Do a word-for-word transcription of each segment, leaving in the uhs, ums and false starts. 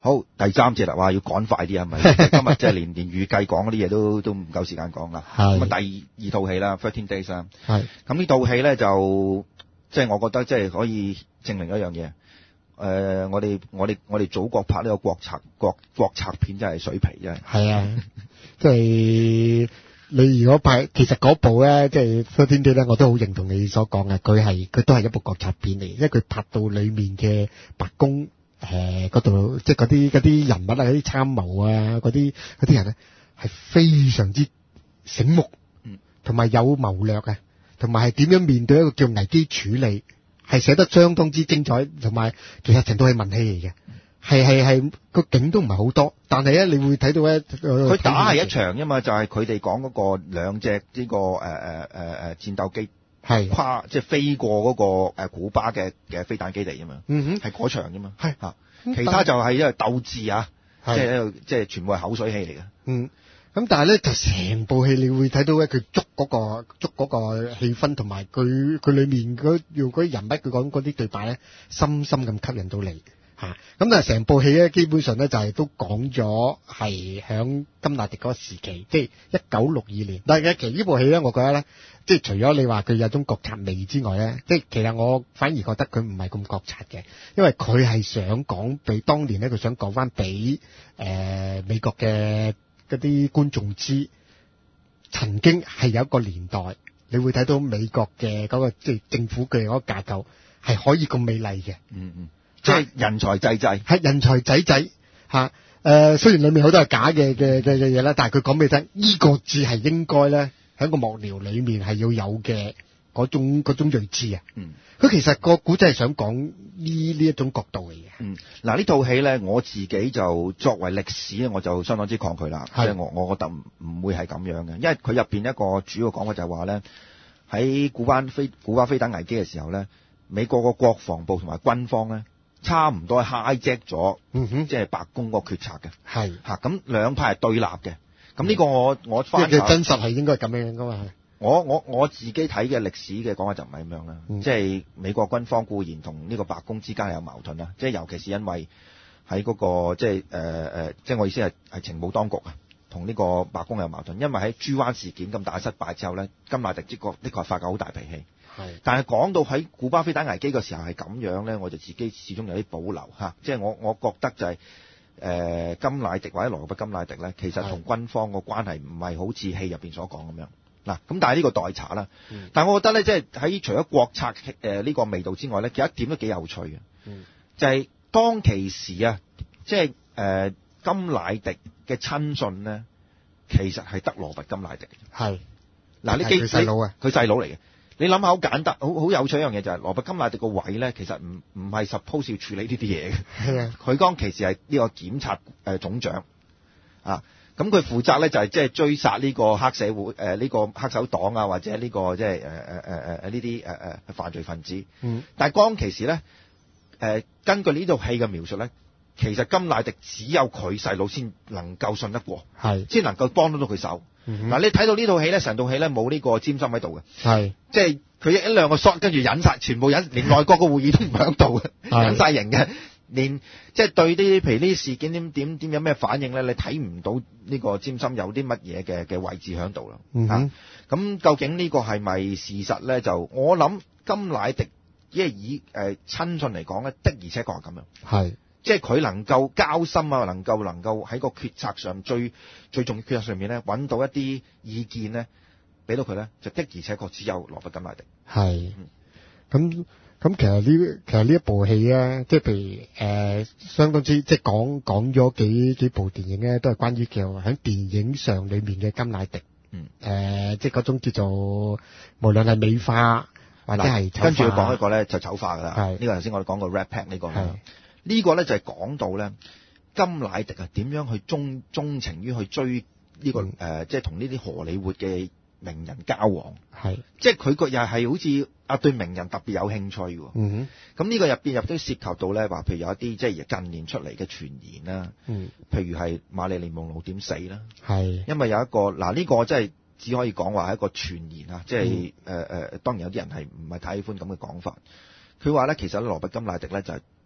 好，第三節啦，話要趕快啲啊，咪今日即係連連預計講嗰啲嘢都都唔夠時間講啦。 係咁啊，第二套戲啦，thirteen days 啦。 係咁呢套戲咧就即係我覺得即係可以證明一樣嘢。誒、呃，我哋我哋我哋祖國拍呢個國策國國策片真係水皮真係。 係啊，即係你如果拍，其實嗰部咧，即係《thirteen days》咧，我都好認同你所講嘅，佢係佢都係一部國策片嚟，因為佢拍到裏面嘅白宮誒嗰度，即係嗰啲嗰啲人物啊，嗰啲參謀啊，嗰啲嗰啲人咧係非常之醒目，同埋有謀略啊，同埋係點樣面對一個叫危機處理，係寫得相當之精彩，同埋其實成套係文戲嚟嘅。係係係個景都唔係好多，但係咧你會睇到咧， 佢打係一場啫嘛，就係佢哋講嗰個兩隻呢個誒誒誒誒戰鬥機係跨即係飛過嗰個誒古巴嘅嘅飛彈基地啫嘛， 嗯哼， 係嗰場啫嘛， 係嚇，其他就係因為鬥智啊，即係喺度即係全部係口水戲嚟嘅。 嗯，咁但係咧就成部戲你會睇到咧，佢捉嗰個捉嗰個氣氛，同埋佢佢裡面嗰用嗰啲人物佢講嗰啲對白咧，深深咁吸引到你。咁但係成部戲咧，基本上咧就係都講咗係響甘迺迪嗰個時期，即係一九六二年。但係其實呢部戲咧，我覺得咧，即係除咗你話佢有種國策味之外咧，即係其實我反而覺得佢唔係咁國策嘅，因為佢係想講俾當年咧，佢想講翻俾誒美國嘅嗰啲觀眾知，曾經係有一個年代，你會睇到美國嘅嗰個即係政府嘅嗰個架構係可以咁美麗嘅。 嗯嗯。即係人才濟濟， 係人才濟濟嚇。誒，雖然裡面好多係假嘅嘅嘅嘅嘢啦，但係佢講俾你聽，呢個字係應該咧喺個幕僚裡面係要有嘅嗰種嗰種睿智啊。嗯，佢其實個古仔係想講呢呢一種角度嚟嘅。 嗯，嗱呢套戲咧，我自己就作為歷史咧，我就相當之抗拒啦。即係我我覺得唔唔會係咁樣嘅，因為佢入邊一個主要講法就係話咧，喺古巴飛古巴飛彈危機嘅時候咧，美國個國防部同埋軍方咧，差唔多係 hijack 咗，嗯哼，即係白宮個決策嘅，係嚇咁兩派係對立嘅。咁呢個我我翻查， 真實係應該咁樣噶嘛？ 我我我自己睇嘅歷史嘅講法就唔係咁樣啦。嗯、即係美國軍方固然同呢個白宮之間係有矛盾啦，即係尤其是因為喺嗰、嗰個即係誒誒，即係我意思係係情報當局啊，同呢個白宮有矛盾。因為喺豬灣事件咁大失敗之後咧，甘迺迪呢個的確係發覺好大脾氣。係，但係講到喺古巴飛彈危機嘅時候係咁樣咧，我就自己始終有啲保留嚇，即係我我覺得就係、是、誒、呃、甘迺迪或者羅伯特甘迺迪咧，其實同軍方個關係唔係好似戲入邊所講咁樣嗱，咁但係呢個待查啦。嗯、但係我覺得咧，即係喺除咗國策誒呢、呃這個味道之外咧，有一點都幾有趣嘅，嗯、就係當其時啊，即係誒甘迺迪嘅親信咧，其實係得羅伯特甘迺迪嘅，係嗱你記佢細佬啊，佢細佬嚟嘅。你諗下好簡單，好好有趣一樣嘢就係羅伯甘迺迪個位咧，其實唔唔係 suppose 要處理呢啲嘢嘅。係啊，佢當其時係呢個檢察誒、呃、總長啊，咁佢負責咧就係即係追殺呢個黑社會誒呢、呃這個黑手黨啊，或者呢、這個即係誒誒誒誒呢啲誒誒犯罪分子。嗯，但係當其時咧誒、呃，根據呢套戲嘅描述咧，其實甘迺迪只有佢細佬先能夠信得過，係先能夠幫得到佢手。嗱、嗯啊，你睇到呢套戲咧，成套戲咧冇呢個尖心喺度嘅，係即係佢一兩個 shot 跟住引晒，全部引，連內閣個會議都唔喺度嘅，引晒型嘅，連即係對啲譬如呢啲事件點點點有咩反應咧，你睇唔到呢個尖心有啲乜嘢嘅嘅位置喺度啦。嗯哼，咁、啊、究竟呢個係咪事實咧？就我諗甘迺迪，因為以誒、呃、親信嚟講咧，的而且確係咁樣。係。即係佢能夠交心啊，能夠能夠喺個決策上最最重要決策上面咧，揾到一啲意見咧，俾到佢咧，就的而且確只有羅伯特甘迺迪。係，咁咁其實呢其實呢一部戲咧，即係譬如誒、呃，相當之即係講講咗幾幾部電影咧，都係關於叫喺電影上裏面嘅甘迺迪。嗯。誒、呃，即係嗰種叫做無論係美化或者係醜化。跟住要講一個咧就醜化㗎啦。係。呢個頭先我哋講過 Rat Pack 呢個。係。呢、這個咧就係講到咧甘迺迪啊點樣去鍾鍾情於去追呢、這個誒、嗯呃，即係同呢啲荷里活嘅名人交往，係即係佢個又係好似啊對名人特別有興趣喎。嗯哼，咁呢個入邊入都涉及到咧話，譬如有一啲即係近年出嚟嘅傳言啦，嗯，譬如係瑪麗蓮夢露點死啦，係因為有一個嗱呢、啊這個真係只可以講話係一個傳言啊，即係誒誒，當然有啲人係唔係太喜歡咁嘅講法。佢話咧其實羅伯甘迺迪咧就係、是。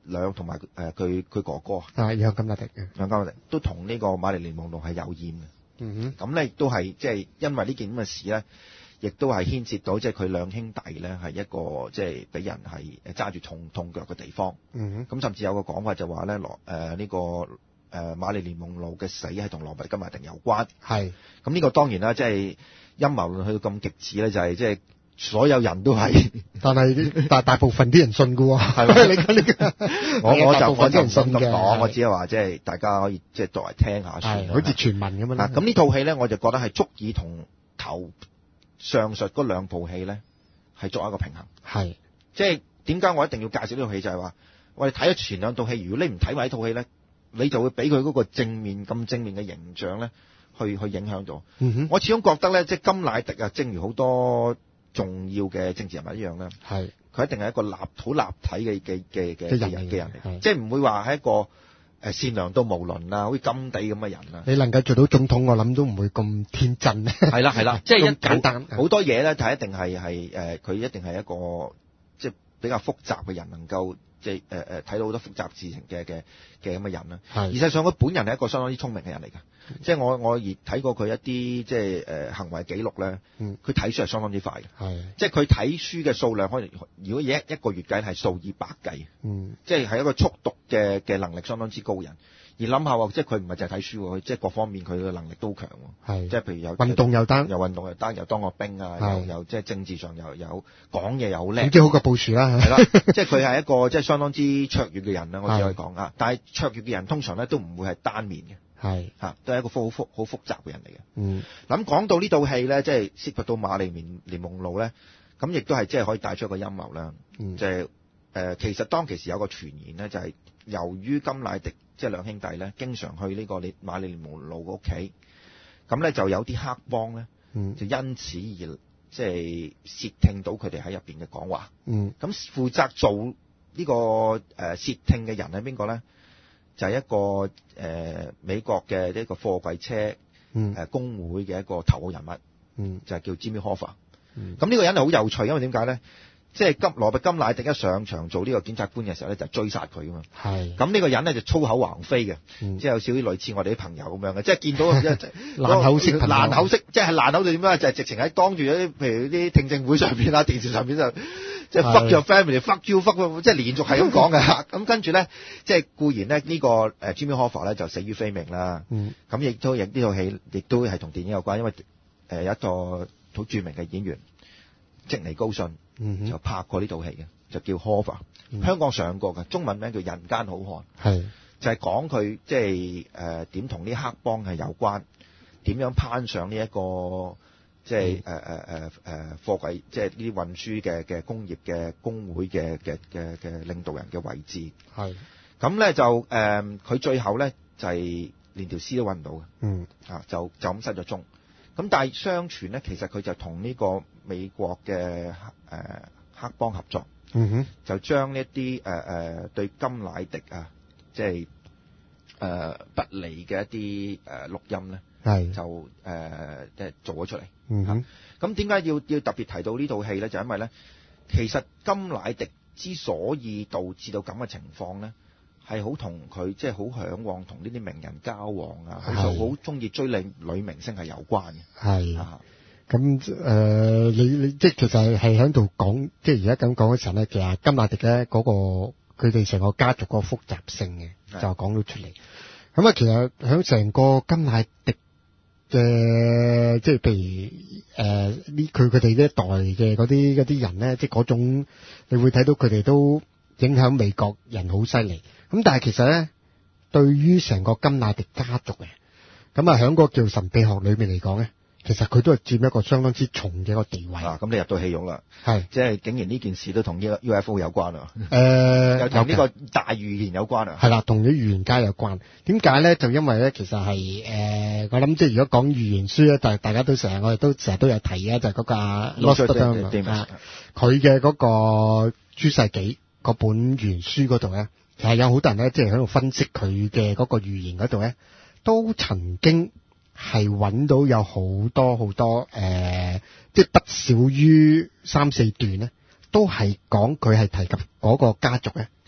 兩同埋誒佢佢哥哥啊，養金納迪嘅， 養金納迪都同呢個瑪麗蓮夢露係有染嘅。 嗯咁咧亦都係即係因為呢件咁嘅事咧，亦都係牽涉到即係佢兩兄弟咧係一個即係俾人係揸住重痛腳嘅地方。 嗯咁甚至有個講法就話咧羅誒呢個誒瑪麗蓮夢露嘅死係同羅拔金納迪有關。 係。 咁呢個當然啦，即係陰謀論去到咁極致咧，就係即係所有人都係， 但係大大部分啲人信㗎喎， 係咪？ 你講呢個， 我我就我就唔啲人信嘅， 咁講，我只係話即係大家可以即係作為聽下算啦。 好似傳聞咁樣啦。 嗱，咁呢套戲咧，我就覺得係足以同頭上述嗰兩部戲咧係作一個平衡。 係， 即係點解我一定要介紹呢套戲就係話，我哋睇咗前兩套戲，如果你唔睇埋呢套戲咧，你就會俾佢嗰個正面咁正面嘅形象咧，去去影響咗。 嗯哼， 我始終覺得咧，即係甘迺迪啊，正如好多重要嘅政治人物一樣咧， 係佢一定係一個立好立體嘅嘅嘅嘅嘅人人嘅人嚟， 係即係唔會話係一個誒善良到無倫啊，好似甘地咁嘅人啊。 你能夠做到總統，我諗都唔會咁天真。 係啦係啦，即係一咁簡單好多嘢咧，就一定係係誒，佢一定係一個即係比較複雜嘅人，能夠即係誒誒睇到好多複雜事情嘅嘅嘅咁嘅人啦。 係， 而實際上佢本人係一個相當之聰明嘅人嚟㗎。即係我我而睇過佢一啲即係誒行為記錄咧，佢睇書係相當之快嘅。 係， 即係佢睇書嘅數量可能如果一一個月計係數以百計。 嗯， 即係係一個速讀嘅嘅能力相當之高人。而諗下喎，即係佢唔係淨係睇書喎，佢即係各方面佢嘅能力都強喎。 係， 即係譬如有運動又得， 又運動又得，又當過兵啊，又又即係政治上又有講嘢又好叻。 總之好過布殊啦。 係啦，即係佢係一個即係相當之卓越嘅人啦，我只可以講啊。但係卓越嘅人通常咧都唔會係單面嘅。 係嚇，都係一個好複好複雜嘅人嚟嘅。 嗯， 咁講到呢套戲咧，即係涉及到瑪麗蓮蓮夢露咧，咁亦都係即係可以帶出一個陰謀啦。 嗯， 即係誒，其實當其時有個傳言咧，就係由於甘迺迪即係兩兄弟咧，經常去呢個瑪麗蓮夢露嘅屋企，咁咧就有啲黑幫咧， 嗯， 就因此而即係竊聽到佢哋喺入邊嘅講話。 嗯， 咁負責做呢個誒竊聽嘅人係邊個咧？就係、是、一個誒、呃、美國嘅呢個貨櫃車誒、 嗯呃、工會嘅一個頭號人物， 嗯， 就係叫 Jimmy Hoffa。 嗯， 咁呢個人係好有趣，因為點解咧？即係金羅拔甘迺迪一上場做呢個檢察官嘅時候咧，就追殺佢噶嘛。 係。 咁呢個人咧就粗口橫飛嘅， 嗯， 即係有少少類似我哋啲朋友咁樣嘅，即係見到即係爛口式朋友， 爛口式，即係爛口到點樣？就係、是、直情喺當住一啲譬如啲聽證會上邊啊、電視上邊就即係 fuck your family、fuck you、fuck 即係連續係咁講嘅。咁跟住咧，即係固然咧呢個誒 Jimmy Hoffa 咧就死於非命啦。 嗯，咁亦都亦呢套戲亦都係同電影有關，因為誒有一個好著名嘅演員積尼高遜。嗯、就拍過呢套戲嘅，就叫 Hoffa、嗯、香港上過嘅，中文名叫《人間好漢》，係就係講佢即係誒點同啲黑幫係有關，點樣攀上呢、這、一個即係誒誒誒誒貨櫃，即係呢啲運輸嘅嘅工業嘅工會嘅嘅嘅嘅領導人嘅位置。係咁咧就誒，佢、呃、最後咧就係、是、連條屍都揾唔到嘅，嗯啊就就咁失咗蹤。咁但係相傳咧，其實佢就同呢個美國嘅誒、呃、黑幫合作，嗯哼，就將呢一啲誒誒對甘迺迪啊，即係誒不利嘅一啲誒、呃、錄音咧，係就誒即係做咗出嚟。嗯哼，咁點解要要特別提到呢套戲咧？就因為咧，其實甘迺迪之所以導致到咁嘅情況咧，係好同佢即係好嚮往同呢啲名人交往啊，佢就好中意追女女明星係有關嘅。係啊，咁誒、呃，你你即係其實係喺度講，即係而家咁講嘅時候咧，其實甘迺迪咧嗰個佢哋成個家族嗰個複雜性嘅，就講到出嚟。咁啊，其實喺成個甘迺迪嘅，即係譬如誒呢佢佢哋呢一代嘅嗰啲嗰啲人咧，即係嗰種你會睇到佢哋都影響美國人好犀利。咁但係其實咧，對於成個甘迺迪家族嘅，咁啊喺個叫神秘學裏面嚟講咧，其實佢都係佔一個相當之重嘅一個地位。啊，咁你入到戲肉啦，係，即係竟然呢件事都同呢個 U F O 有關啊？誒、呃，又同呢個大預言有關啊？係啦，同啲預言家有關。點解咧？就因為咧，其實係誒、呃，我諗即係如果講預言書咧，但係大家都成日我哋都成日都有提嘅，就係、是、嗰個 Nostradamus 啊，佢嘅嗰個諸世紀嗰本預言書嗰度咧。其實有好多人咧，即係喺度分析佢嘅嗰個預言嗰度咧，都曾經係揾到有好多好多誒、呃，即係不少於三四段咧，都係講佢係提及嗰個家族咧，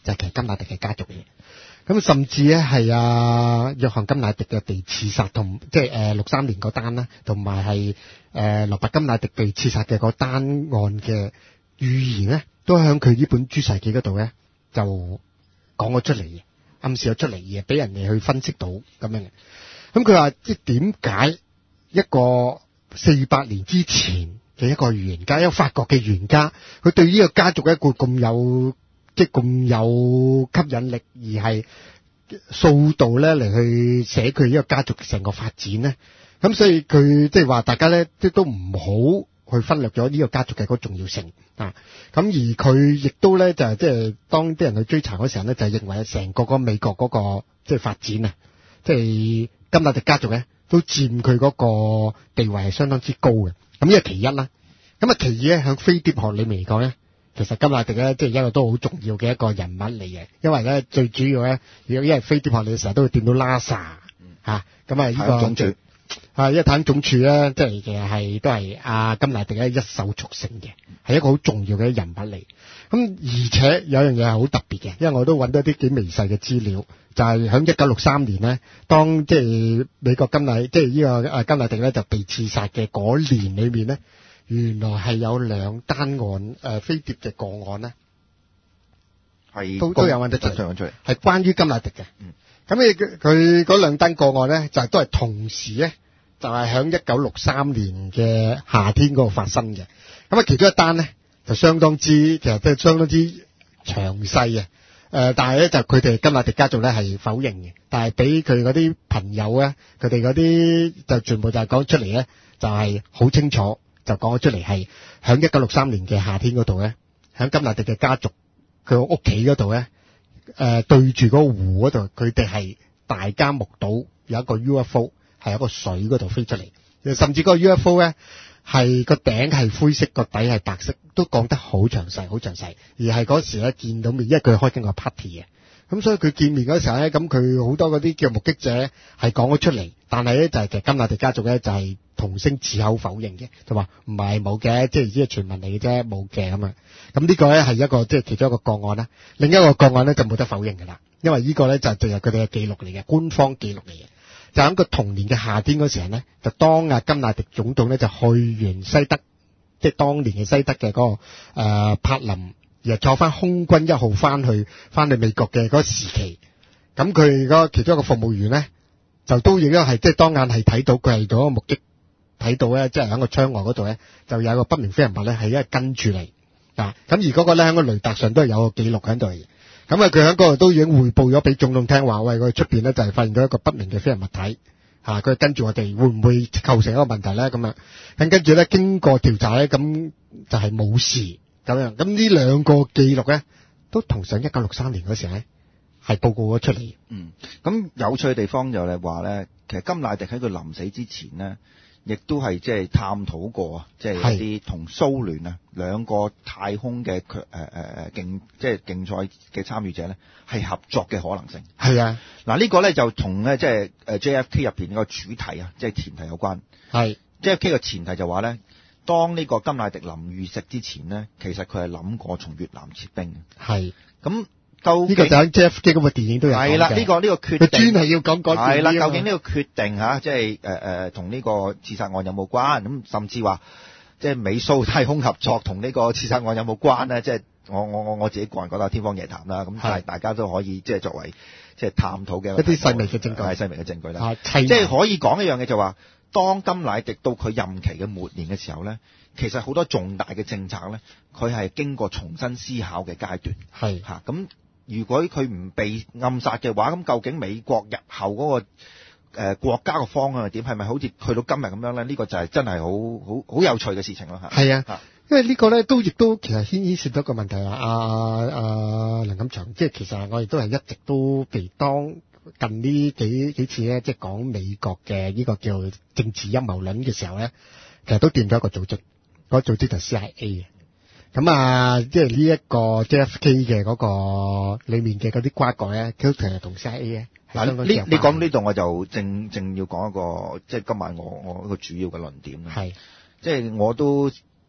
就係其實甘迺迪嘅家族嘅。咁甚至咧係啊約翰甘迺迪嘅被刺殺同即係誒六三年嗰單啦，同埋係誒羅伯甘迺迪被刺殺嘅嗰單案嘅預言咧，都喺佢呢本《諸世紀》嗰度咧就講咗出嚟嘅，暗示咗出嚟嘅，俾人哋去分析到咁樣嘅。咁佢話即係點解一個四百年之前嘅一個預言家，一個法國嘅預言家，佢對呢個家族一個咁有即係咁有吸引力，而係數度咧嚟去寫佢呢個家族成個發展咧。咁所以佢即係話大家咧，即都唔好去忽略咗呢個家族嘅嗰個重要性啊。咁而佢亦都咧就係即係當啲人去追查嗰時候咧，就係認為成個嗰個美國嗰個即係發展啊，即係甘迺迪家族咧都佔佢嗰個地位係相當之高嘅。咁呢個其一啦。咁啊其二咧，喺飛碟學裏面嚟講咧，其實甘迺迪咧即係一個都好重要嘅一個人物嚟嘅。因為咧最主要咧，如果因為飛碟學你成日都會掂到 NASA 嚇，咁啊呢個總署啊，因為太空總署咧，即係其實係都係阿甘迺迪咧一手促成嘅，係一個好重要嘅人物嚟。咁而且有樣嘢係好特別嘅，因為我都揾到一啲幾微細嘅資料，就係喺一九六三年咧，當即係美國甘迺即係呢個啊甘迺迪咧就被刺殺嘅嗰年裏面咧，原來係有兩單案誒、呃、飛碟嘅個案咧，係都都有揾得出嚟，係關於甘迺迪嘅。嗯。咁你佢嗰兩單個案咧，就係都係同時咧，就係喺一九六三年嘅夏天嗰度發生嘅。咁啊，其中一單咧就相當之，其實都係相當之詳細嘅。誒、呃，但係咧就佢哋甘迺迪家族咧係否認嘅，但係俾佢嗰啲朋友咧，佢哋嗰啲就全部就係講出嚟咧，就係好清楚，就講咗出嚟係喺一九六三年嘅夏天嗰度咧，喺甘迺迪嘅家族佢個屋企嗰度咧。誒、呃，對住嗰個湖嗰度，佢哋係大家目睹有一個 U F O 係喺個水嗰度飛出嚟，甚至嗰個 U F O 咧係個頂係灰色，個底係白色，都講得好詳細，好詳細。而係嗰時咧見到面，因為佢開緊個 party 嘅，咁所以佢見面嗰時候咧，咁佢好多嗰啲叫目擊者係講咗出嚟，但係咧就係、是、其實甘迺迪家族咧就係、是、同聲矢口否認嘅，就話唔係冇嘅，即係只係傳聞嚟嘅啫，冇嘅咁啊。咁呢個咧係一個即係其中一個個案啦，另一個個案咧就冇得否認㗎啦，因為呢個咧就係進入佢哋嘅記錄嚟嘅，官方記錄嚟嘅。就喺個同年嘅夏天嗰時候咧，就當阿甘迺迪總統咧就去完西德，即係當年嘅西德嘅嗰、那個誒、呃、柏林，而坐翻空軍一號翻去翻去美國嘅嗰個時期，咁佢嗰其中一個服務員咧就都應該係即係當眼係睇到佢係做一個目擊，睇到咧即係喺個窗外嗰度咧就有一個不明飛行物咧係因為跟住嚟。啊！咁而嗰個咧喺個雷達上都係有個記錄喺度嘅，咁啊佢喺嗰度都已經匯報咗俾總統聽話，喂，佢出邊咧就係發現到一個不明嘅飛行物體，嚇佢跟住我哋會唔會構成一個問題咧？咁啊，咁跟住咧經過調查咧，咁就係冇事咁樣。咁呢兩個記錄咧都同上一九六三年嗰時咧係報告咗出嚟。 嗯，咁有趣嘅地方就係話咧，其實甘迺迪喺佢臨死之前咧。亦都係即係探討過啊，即係一啲同蘇聯啊兩個太空嘅強誒誒誒競即係競賽嘅參與者咧，係合作嘅可能性。 係啊， 嗱呢個咧就同咧即係誒 J F K 入邊個主題啊，即係前提有關。係 J F K 嘅前提就話咧，當呢個甘迺迪臨遇刺之前咧，其實佢係諗過從越南撤兵嘅。係咁。究竟呢個就喺 J F K 咁嘅電影都有講嘅。係啦，呢個呢個決定，佢專係要講講。係啦，究竟呢個決定嚇，即係誒誒，同呢個刺殺案有冇關？咁甚至話，即係美蘇太空合作同呢個刺殺案有冇關咧？即係我我我我自己個人覺得天方夜譚啦。咁但係大家都可以即係作為即係探討嘅一啲細微嘅證據，係細微嘅證據啦。即係可以講一樣嘢就話，當甘迺迪到佢任期嘅末年嘅時候咧，其實好多重大嘅政策咧，佢係經過重新思考嘅階段。係嚇咁。如果佢唔被暗殺嘅話，咁究竟美國日後嗰、那個誒、呃、國家嘅方向係點？係咪好似去到今日咁樣咧？呢、這個就係真係好好好有趣嘅事情咯嚇。係啊，因為這個呢個咧都亦都其實牽涉到一個問題啊。阿、啊、阿梁錦祥，即係其實我哋都係一直都被當近呢幾幾次咧，即係講美國嘅呢個叫政治陰謀論嘅時候咧，其實都掂咗一個組織，嗰、那個組織就係 C I A 嘅。咁啊，即係呢一個 J F K 嘅嗰個裏面嘅嗰啲瓜葛咧，都其實同 C I A 咧。嗱，呢你講呢度我就正正要講一個，即係今晚我我一個主要嘅論點啦。係，即係我都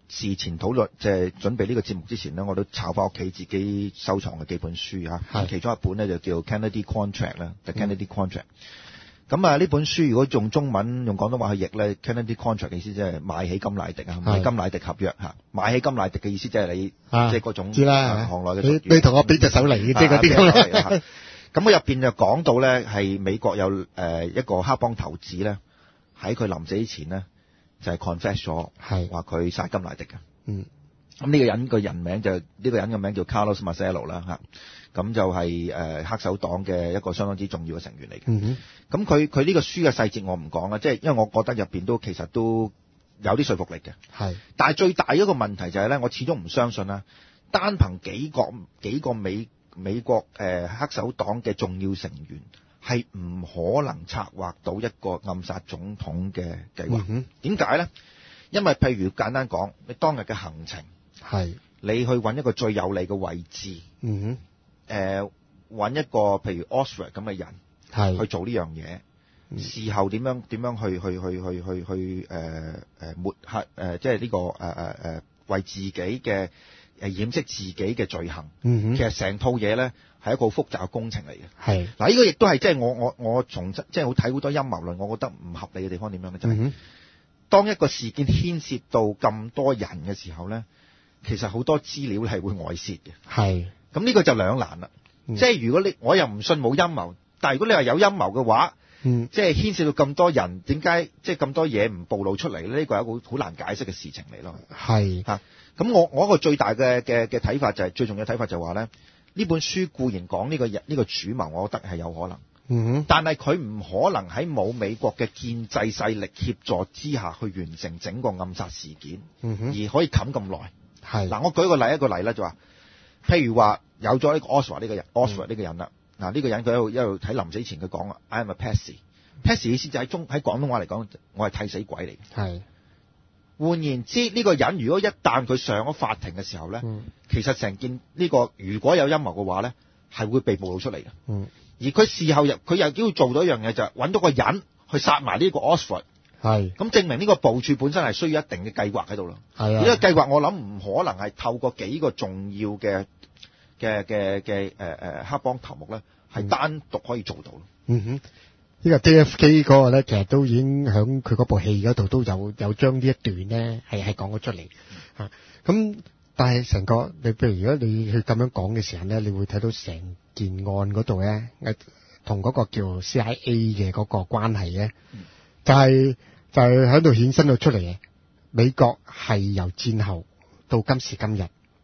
事前討論，即係準備呢個節目之前呢，我都抄翻屋企自己收藏嘅幾本書嚇。 係其中一本呢，就叫 Kennedy Contract 啦，The Kennedy Contract。咁啊，呢本書如果用中文用廣東話去譯咧，Kennedy Contract 嘅意思即係買起甘迺迪啊，買甘迺迪合約嚇。買起甘迺迪嘅意思即係你即係嗰種知啦， 行內嘅你你同我俾隻手嚟嘅，即係嗰啲咁。 咁佢入邊就講到咧，係美國有誒一個黑幫頭子咧，喺佢臨死之前呢，就係 confess 咗，係話佢殺甘迺迪嘅。嗯，咁呢個人個人名就呢、呢個人嘅名叫 Carlos Marcello 啦嚇。咁就係誒黑手黨嘅一個相當之重要嘅成員嚟嘅。嗯哼，咁佢佢呢個書嘅細節我唔講啦，即係因為我覺得入邊都其實都有啲說服力嘅。係，但係最大一個問題就係咧，我始終唔相信啦，單憑幾個幾個美美國誒、呃、黑手黨嘅重要成員係唔可能策劃到一個暗殺總統嘅計劃。點解咧？因為譬如簡單講，你當日嘅行程係你去揾一個最有利嘅位置。嗯哼。誒、呃、揾一個譬如 Oswald 咁嘅人係去做呢樣嘢，事後點樣點樣去去去去去去誒誒抹黑誒，即係呢個誒誒誒為自己嘅誒掩飾自己嘅罪行。嗯哼，其實成套嘢咧係一個好複雜嘅工程嚟嘅。係嗱，呢個亦都係即係我我我從即係好睇好多陰謀論，我覺得唔合理嘅地方點樣咧？就係、是、當一個事件牽涉到咁多人嘅時候咧，其實好多資料係會外泄嘅。係。咁呢個就兩難啦、嗯，即係如果你我又唔信冇陰謀，但係如果你話有陰謀嘅話，嗯、即係牽涉到咁多人，點解即係咁多嘢唔暴露出嚟咧？呢個係一個好難解釋嘅事情嚟咯。係嚇，咁、啊、我我一個最大嘅嘅嘅睇法就係、是、最重要嘅睇法就係話咧，呢本書固然講呢、這個呢、這個主謀，我覺得係有可能，嗯、但係佢唔可能喺冇美國嘅建制勢力協助之下去完成整個暗殺事件，嗯、而可以冚咁耐。係嗱，我舉個例一個例啦，就話。譬如話有咗呢個 Oswald 呢個人 Oswald 呢個人啦，嗱、嗯、呢、這個人佢一路一路喺臨死前佢講啊 I am a patsy，patsy 意思就喺中喺廣東話嚟講，我係替死鬼嚟。係換言之，呢、這個人如果一旦佢上咗法庭嘅時候咧、嗯，其實成件呢、這個如果有陰謀嘅話咧，係會被暴露出嚟嘅。嗯，而佢事後又佢又都要做到一樣嘢，就係、是、揾到個人去殺埋呢個 Oswald。係咁證明呢個部署本身係需要一定嘅計劃喺度咯。係啊，呢、這個計劃我諗唔可能係透過幾個重要嘅嘅嘅嘅誒誒黑幫頭目咧，係單獨可以做到咯。嗯哼，呢、這個 J F K 嗰個咧，其實都已經響佢嗰部戲嗰度都有有將呢一段咧係係講咗出嚟嚇。咁、嗯、但係成個你譬如如果你去咁樣講嘅時候咧，你會睇到成件案嗰度咧，誒同嗰個叫 C I A 嘅嗰個關係咧、嗯，就係、是。就係喺度衍生到出嚟嘅，美國係由戰後到今時今日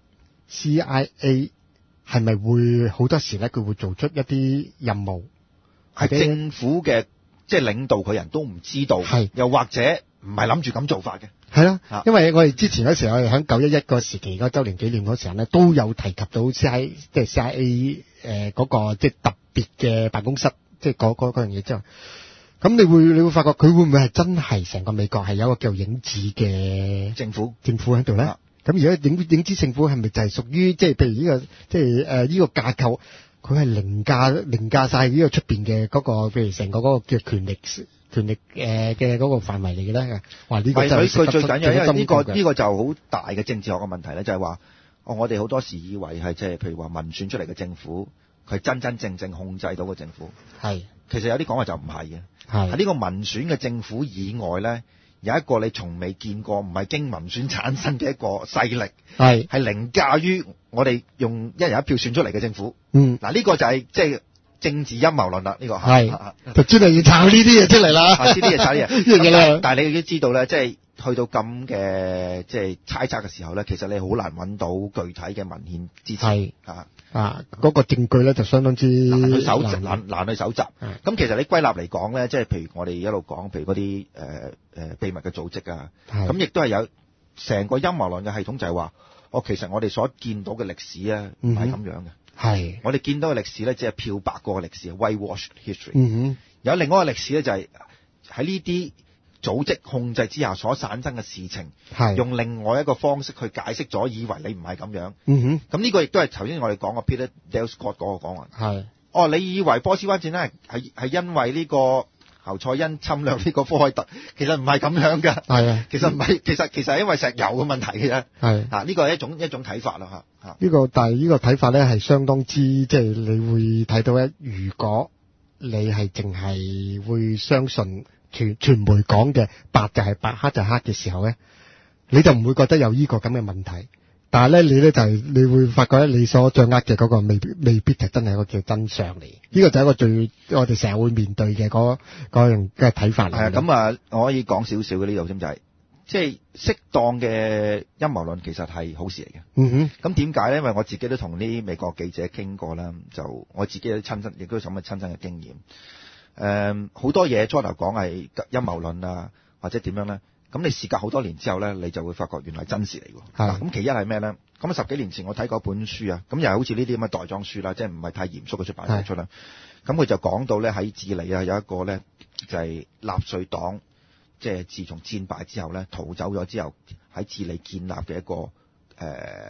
，C I A 係咪會好多時咧？佢會做出一啲任務，係政府嘅即係領導佢人都唔知道，係又或者唔係諗住咁做法嘅，係啦、啊。因為我哋之前嗰時候，我哋喺九一一個時期嗰周年紀念嗰時候咧，都有提及到 C I A 即係 C I A 誒、呃、嗰、那個即係特別嘅辦公室，即係嗰嗰嗰樣嘢之後。咁你會你會發覺佢會唔會係真係成個美國係有一個叫影子嘅政府政府喺度咧？咁而家影影子政府係咪就係屬於即係譬如呢、這個即係誒呢個架構，佢係凌駕凌駕晒呢個出邊嘅嗰個譬如成個嗰個叫權力權力誒嘅嗰個範圍嚟嘅咧？話呢個就係佢最緊要，因為呢個呢個就好大嘅政治學嘅問題咧，就係話哦，我哋好多時以為係即係譬如話民選出嚟嘅政府，佢真真正正控制到個政府係。其實有啲講話就唔係嘅，喺呢個民選嘅政府以外咧，有一個你從未見過，唔係經民選產生嘅一個勢力，係係凌駕於我哋用一人一票選出嚟嘅政府。嗯，嗱、這、呢個就係即係政治陰謀論啦，呢、這個係就專係要炒呢啲嘢出嚟啦，呢啲嘢炒啲嘢。但係你都知道咧，即係去到咁嘅即係猜測嘅時候咧，其實你好難揾到具體嘅文獻支持啊。啊，嗰、那個證據咧就相當之難去搜集，難難去搜集。咁其實你歸納嚟講咧，即係譬如我哋一路講，譬如嗰啲誒誒秘密嘅組織啊，咁亦都係有成個陰謀論嘅系統，就係話，哦，其實我哋所見到嘅歷史啊，唔係咁樣嘅。係、嗯，我哋見到嘅歷史咧，只係漂白過嘅歷史 ，whitewash history。嗯哼，有另外一個歷史咧，就係喺呢啲組織控制之下所產生嘅事情，係用另外一個方式去解釋咗，以為你唔係咁樣。嗯哼，咁呢個亦都係頭先我哋講過 Peter Dale Scott 嗰個講話。係，哦，你以為波斯灣戰爭係係係因為呢個侯賽因侵略呢個科威特，其實唔係咁樣㗎。 係啊， 其實唔係，其實其實係因為石油嘅問題嘅啫。 係啊，呢個係一種一種睇法啦嚇嚇。 呢個但係呢個睇法咧係相當之即係你會睇到咧，如果你係淨係會相信傳傳媒講嘅白就係白黑就係黑嘅時候咧，你就唔會覺得有呢個咁嘅問題。但係咧，你咧就係、是、你會發覺咧，你所掌握嘅嗰個未必未必就真係一個叫真相嚟。呢個就係一個最我哋成日會面對嘅嗰嗰樣嘅睇法嚟。 係啊，咁啊，我可以講少少嘅呢度先，就係即係適當嘅陰謀論其實係好事嚟嘅。 嗯哼。咁點解咧？因為我自己都同啲美國記者傾過啦，就我自己有啲親身，亦都有咁嘅親身嘅經驗。誒、嗯，好多嘢初頭講係陰謀論啊，或者點樣咧？咁你事隔好多年之後咧，你就會發覺原來真事嚟喎。係。咁其一係咩咧？咁十幾年前我睇過本書啊，咁又係好似呢啲咁嘅袋裝書啦，即係唔係太嚴肅嘅出版社出啦。咁佢就講到咧喺智利啊有一個咧就係納粹黨，即係自從戰敗之後咧逃走咗之後喺智利建立嘅一個誒誒誒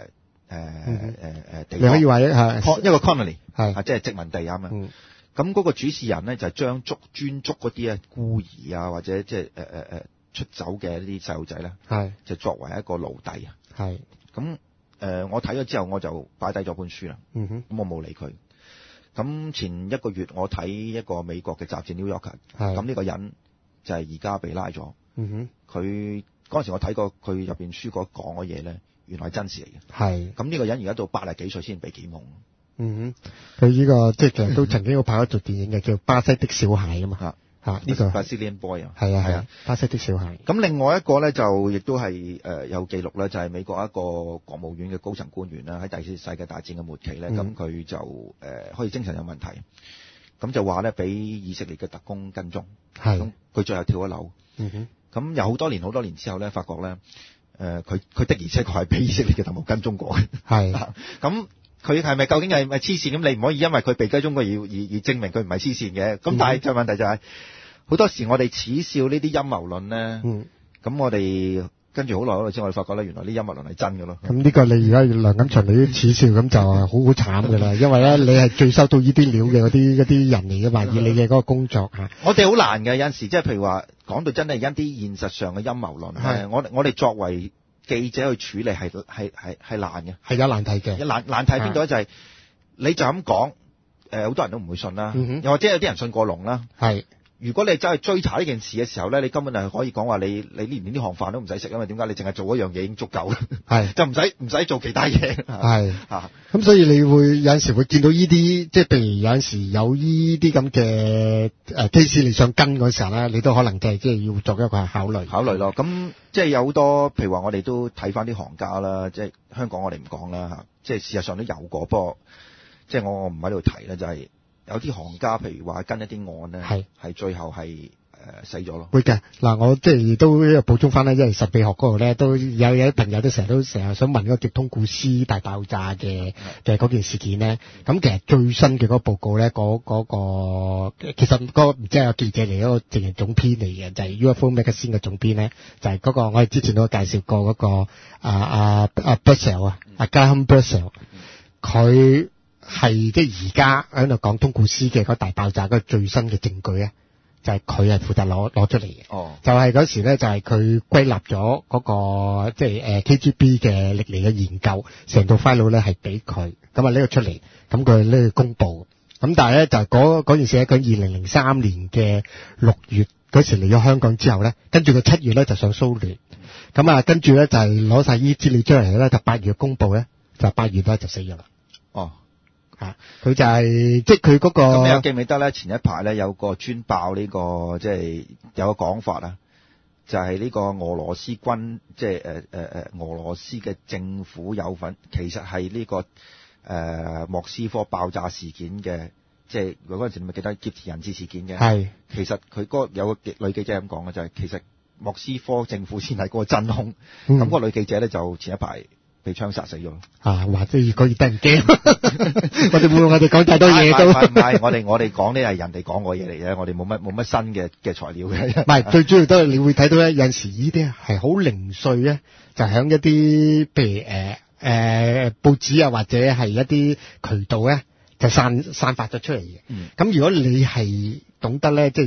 誒地方。 你可以話係一個 colony 係即係殖民地啊嘛。 嗯。 咁嗰個主事人咧就係將捉專捉嗰啲啊孤兒啊或者即係誒誒誒出走嘅呢啲細路仔咧，係就作為一個奴隸啊。係咁誒，我睇咗之後我就擺低咗本書啦。嗯哼，咁我冇理佢。咁前一個月我睇一個美國嘅雜誌 New Yorker，咁呢個人就係而家被拉咗。嗯哼，佢嗰陣時我睇過佢入邊書嗰講嘅嘢咧，原來係真事嚟嘅。係咁呢個人而家到八十幾歲先被檢控。嗯哼，佢呢、這個即係其實都曾經有拍咗做電影嘅，叫《巴西的小孩》啊嘛。嚇嚇呢個 Brazilian Boy 啊。 係啊係啊，巴西的小孩。 咁另外一個咧就亦都係誒有記錄咧，就係、是、美國一個國務院嘅高層官員啦，喺第二次世界大戰嘅末期咧，咁、嗯、佢就誒可以精神有問題，咁就話咧俾以色列嘅特工跟蹤。係。咁佢最後跳咗樓。嗯哼。咁有好多年好多年之後咧，發覺咧誒佢佢的而且確係俾以色列嘅特務跟蹤過嘅。係。咁。佢係咪究竟係咪黐線？咁你唔可以因為佢被跟蹤過而而而證明佢唔係黐線嘅。咁、嗯、但係就問題就係、是、好多時我哋恥笑呢啲陰謀論咧。嗯。咁我哋跟住好耐好耐之後，我哋發覺咧，原來啲陰謀論係真嘅咯。咁呢個你而家梁錦祥你啲恥笑咁就係好好慘㗎啦，因為咧你係最收到呢啲料嘅嗰啲嗰啲人嚟嘅嘛，以你嘅嗰個工作嚇。我哋好難嘅，有陣時即係譬如話講到真係一啲現實上嘅陰謀論，係我我哋作為記者去處理係係係係難嘅，係有難題嘅。難難題邊度咧？就係、是、你就咁講，誒、呃、好多人都唔會信啦、嗯，又或者有啲人信過龍啦。係，如果你走去追查呢件事嘅時候咧，你根本係可以講話你你連呢行飯都唔使食，因為點解？你淨係做一樣嘢已經足夠啦。係，就唔使唔使做其他嘢。係嚇，咁所以你會有陣時會見到呢啲，即係譬如有陣時有呢啲咁嘅誒 case 你想跟嗰時候咧，你都可能即係即係要作一個考慮考慮咯。咁即係有好多，譬如話我哋都睇翻啲行家啦，即係香港我哋唔講啦嚇，即係事實上都有過，不過即係我我唔喺度提咧，就係、是、有啲行家譬如話跟一啲案咧，係係最後係誒、呃、死咗咯。會嘅嗱，我即係都補充翻咧，因為神秘學嗰度咧都有有啲朋友都成日都成日想問嗰個傑通古斯大爆炸嘅嘅嗰件事件咧，咁其實最新嘅嗰個報告咧，嗰、那、嗰個其實嗰、那個唔知係有記者嚟嗰、那個淨係總編嚟嘅，就係、是、U F O Magazine 嘅總編咧，就係、是、嗰、那個我哋之前都介紹過嗰、那個啊啊啊 Bursell 啊，阿 Graham Bursell，佢係即係而家喺度講通古斯嘅嗰大爆炸嗰個最新嘅證據咧，就係佢係負責攞攞出嚟嘅。哦，就係、是、嗰時咧，就係佢歸納咗嗰個即係誒 K G B 嘅歷嚟嘅研究，成套 file 咧係俾佢，咁啊呢個出嚟，咁佢呢個公佈。咁但係咧就係嗰嗰件事喺佢二零零三年嘅六月嗰時嚟咗香港之後咧，跟住佢七月咧就上蘇聯，咁啊跟住咧就係攞晒呢啲資料出嚟咧，就八月公佈咧，就八月咧就死咗啦。哦。啊！佢就係、是、即係佢嗰個。咁你有記唔記得咧？前一排咧有個專爆呢、這個，即係有個講法啊，就係、是、呢個俄羅斯軍，即係誒誒誒俄羅斯嘅政府有份，其實係呢、這個誒、呃、莫斯科爆炸事件嘅，即係嗰陣時你咪記得劫持人質事件嘅。係。其實佢嗰有個女記者咁講嘅，就係、是、其實莫斯科政府先係嗰個真兇。咁、嗯、嗰、那個女記者咧就前一排被槍殺死咗啊！或者越講越得人驚，我哋會我哋講太多嘢都唔係唔係，我哋我哋講呢係人哋講過嘢嚟嘅，我哋冇乜冇乜新嘅嘅材料嘅。唔係最主要都係你會睇到咧，有陣時呢啲係好零碎咧，就喺一啲譬如誒誒、呃、報紙啊，或者係一啲渠道咧，就散散發咗出嚟嘅。咁、嗯、如果你係懂得咧，即係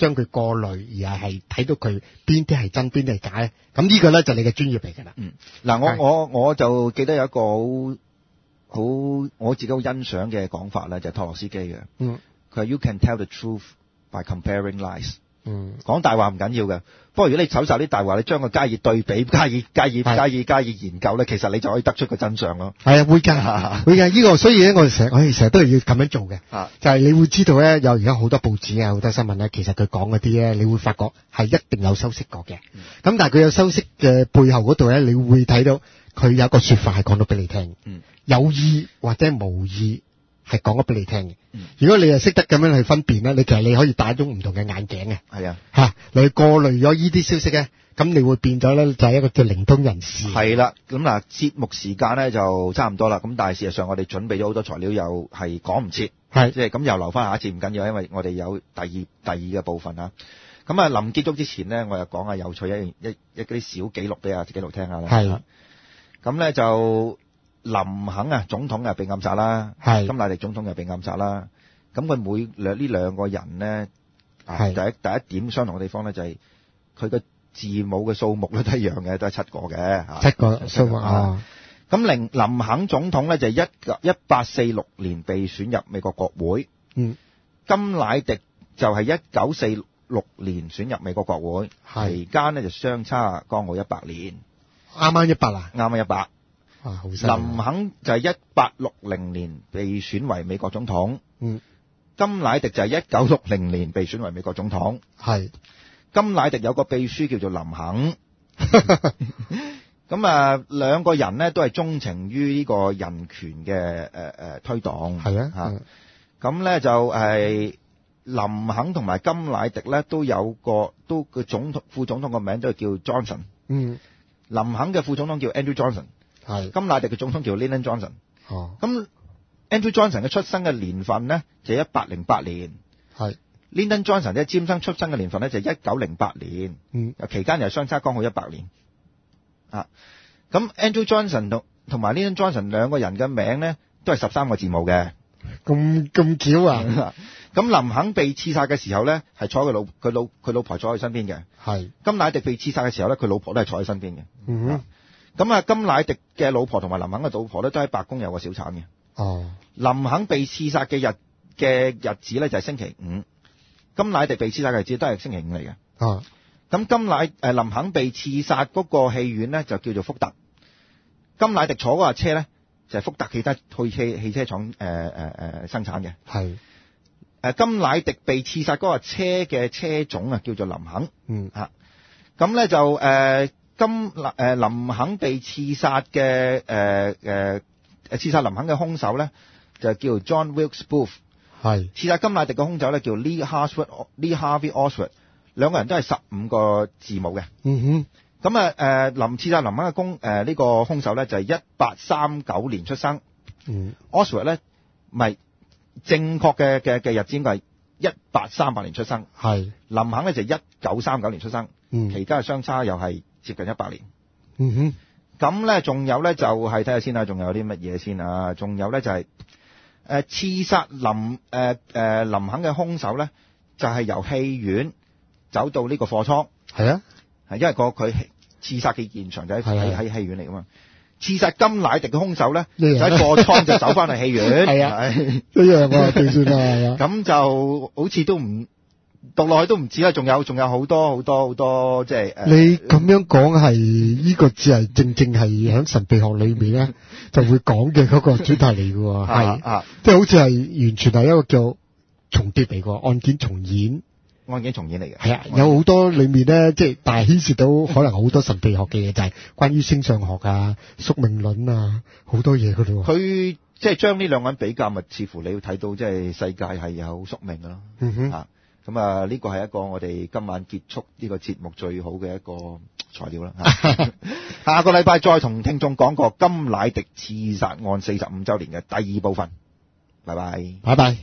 將佢過濾，而係係睇到佢邊啲係真，邊啲係假咧。咁呢個咧就你嘅專業嚟㗎啦。 嗯，嗱，我我我就記得有一個好好我自己好欣賞嘅講法咧，就係托洛斯基嘅。 嗯， 佢話 You can tell the truth by comparing lies。 嗯， 講大話唔緊要嘅，不過如果你搜集啲大話，你將佢加以對比、加以加以加以加以研究咧，其實你就可以得出個真相咯。 係啊，會㗎，會㗎。呢個所以咧，我哋成日我哋成日都係要咁樣做嘅。 啊， 就係你會知道咧，有而家好多報紙啊，好多新聞咧，其實佢講嗰啲咧，你會發覺係一定有修飾過嘅。咁、嗯、但係佢有修飾嘅背後嗰度咧，你會睇到佢有一個說法係講到俾你聽。嗯，有意或者無意係講咗俾你聽嘅。嗯，如果你係識得咁樣去分辨咧，你其實你可以戴一種唔同嘅眼鏡嘅。係啊，吓你過濾咗呢啲消息咧，咁你會變咗咧就係一個叫靈通人士。係啦，咁嗱節目時間咧就差唔多啦，咁但係事實上我哋準備咗好多材料又係講唔切，係即係咁又留翻下一節唔緊要，因為我哋有第二第二嘅部分啊。咁啊臨結束之前咧，我又講下有趣一一一啲小記錄俾阿紀陶聽下啦。係，咁咧就。林肯啊，總統又被暗殺啦，係甘迺迪總統又被暗殺啦。咁佢每兩呢兩個人咧，係第一第一點相同嘅地方咧，就係佢嘅字母嘅數目咧都一樣嘅，都係七個嘅，七個數目啊。咁林林肯總統咧就係一一八四六年被選入美國國會，嗯，甘迺迪就係一九四六年選入美國國會，期間咧就相差剛好一百年，啱啱一百啊，啱啱一百。啊、林肯就係一八六零年被選為美國總統，嗯，甘迺迪就係一九六零年被選為美國總統，係甘迺迪有個秘書叫做林肯，咁啊兩個人呢都係鍾情於呢個人權嘅誒誒推動，係啊吓，咁咧就係林肯同埋甘迺迪咧都有個都個總統副總統個名都係叫 Johnson，嗯，林肯嘅副總統叫 Andrew Johnson。係甘迺迪嘅總統叫 Lyndon Johnson。哦，咁 Andrew Johnson 嘅出生嘅年份咧就係一八零八年。係 Lyndon Johnson 咧詹生出生嘅年份咧就係一九零八年。嗯，期間又相差剛好一百年。啊，咁 Andrew Johnson 同同埋 Lyndon Johnson 兩個人嘅名咧都係十三個字母嘅。咁咁巧啊！咁林肯被刺殺嘅時候咧係坐佢老佢老佢老婆坐喺身邊嘅。係甘迺迪被刺殺嘅時候咧佢老婆都係坐喺身邊嘅。嗯哼。咁啊，甘迺迪嘅老婆同埋林肯嘅老婆咧，都喺白宮有個小產嘅。哦，林肯被刺殺嘅日嘅日子咧就係星期五，甘迺迪被刺殺嘅日子都係星期五嚟嘅。哦，咁甘迺誒林肯被刺殺嗰個戲院咧就叫做福特，甘迺迪坐嗰架車咧就係福特汽車汽車汽車廠誒誒誒生產嘅。係誒甘迺迪被刺殺嗰架車嘅車種啊叫做林肯。嗯啊，咁咧就誒。呃今誒、呃、林肯被刺殺嘅誒誒誒刺殺林肯嘅兇手咧就叫 John Wilkes Booth， 係刺殺甘迺迪嘅兇手咧叫 Lee Harvey Lee Harvey Oswald， 兩個人都係十五個字母嘅。嗯哼，咁啊誒林刺殺林肯嘅公誒呢個兇手咧就係一八三九年出生。嗯 Oswald 咧唔係正確嘅嘅嘅日子應該係一八三八年出生。係林肯咧就一九三九年出生。嗯，期間嘅相差又係接近一百年。嗯哼，咁咧仲有咧就係睇下先啦，仲有啲乜嘢先啊？仲有咧就係、是、誒、呃、刺殺林誒誒、呃、林肯嘅兇手咧，就係、是、由戲院走到呢個貨倉。係啊，係因為個佢刺殺嘅現場就喺喺喺戲院嚟噶嘛。刺殺甘迺迪嘅兇手咧，就喺貨倉就走翻去戲院。係啊，一樣啊，點算啊？咁就好似都唔。讀落去都唔止啦，仲有仲有好多好多好多即係誒。你咁樣講係呢個只係正正係喺神秘學裏面咧就會講嘅嗰個主題嚟嘅喎，係啊，即係好似係完全係一個叫重疊嚟嘅案件重演，案件重演嚟嘅。係啊，有好多裏面咧，即係但係牽涉到可能好多神秘學嘅嘢，就係關於星相學啊、宿命論啊，好多嘢嘅咯。佢即係將呢兩個人比較，咪似乎你要睇到即係世界係有宿命嘅咯。嗯哼。啊咁啊，呢個係一個我哋今晚結束呢個節目最好嘅一個材料啦。下個禮拜再同聽眾講個甘迺迪刺殺案四十五週年嘅第二部分。拜拜。拜拜。